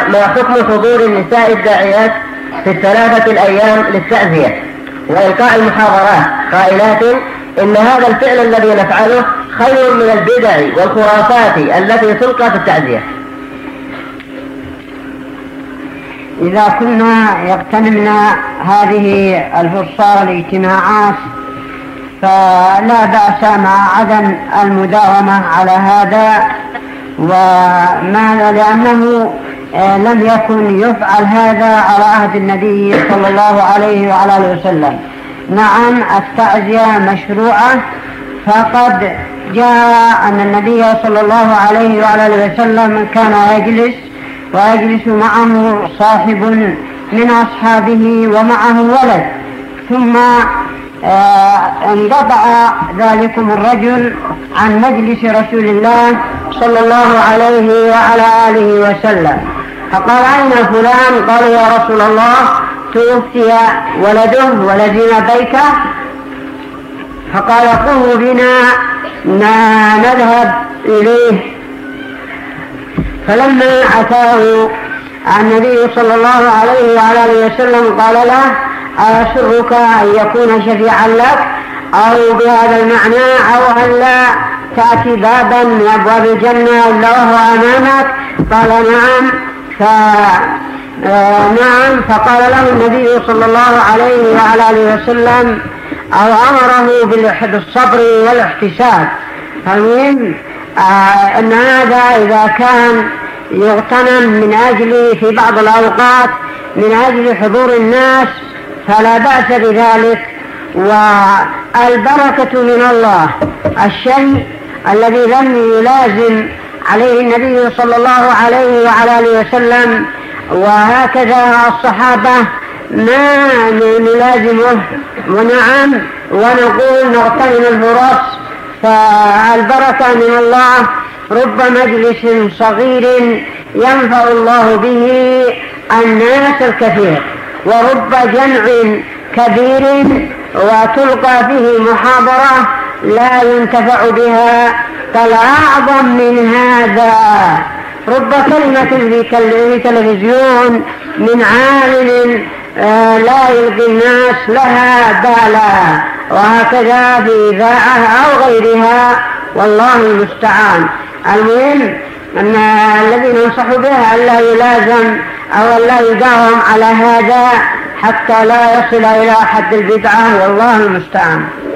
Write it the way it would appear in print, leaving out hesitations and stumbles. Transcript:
ما حكم حضور النساء الداعيات في الثلاثة الأيام للتعزية وإلقاء المحاضرات قائلات إن هذا الفعل الذي نفعله خير من البدع والخرافات التي تلقى في التعزية؟ إذا كنا يغتنمنا هذه الفرصة والاجتماعات فلا بأس مع عدم المداومة على هذا، لأنه لم يكن يفعل هذا على عهد النبي صلى الله عليه وعلى آله وسلم. نعم التعزية مشروعة، فقد جاء أن النبي صلى الله عليه وعلى آله وسلم كان ويجلس معه صاحب من أصحابه ومعه ولد، ثم انقطع ذلكم الرجل عن مجلس رسول الله صلى الله عليه وعلى آله وسلم، فقال أين فلان؟ قال يا رسول الله توفي ولده ولزم بيته. فقال قوموا بنا نذهب إليه. فلما أتاه النبي صلى الله عليه وعلى آله وسلم قال له أيسرك أن يكون شفيعا لك أو بهذا المعنى أو أن لا تأتي بابا من أبواب الجنة إلا وهو أمامك؟ قال نعم. نعم. فقال له النبي صلى الله عليه وعلى آله وسلم أو أمره بالصبر والاحتساب. فالمهم أن هذا إذا كان يغتنم من أجل في بعض الأوقات من أجل حضور الناس فلا بأس بذلك، والبركة من الله. الشيء الذي لم يلازم عليه النبي صلى الله عليه وعلى آله وسلم وهكذا الصحابة ما نلازمه، ونعم ونقول نغتنم الفرص. فالبركة من الله، رب مجلس صغير ينفع الله به الناس الكثير، ورب جمع كبير وتلقى فيه محاضرة لا ينتفع بها فالأعظم من هذا. رب كلمة في تلفزيون من عالم لا يلقي الناس لها بالا، وهكذا في إذاعة أو غيرها، والله المستعان. المهم أن الذي ننصح به ألا يلازم أو ألا يداوم على هذا حتى لا يصل إلى حد البدعة، والله المستعان.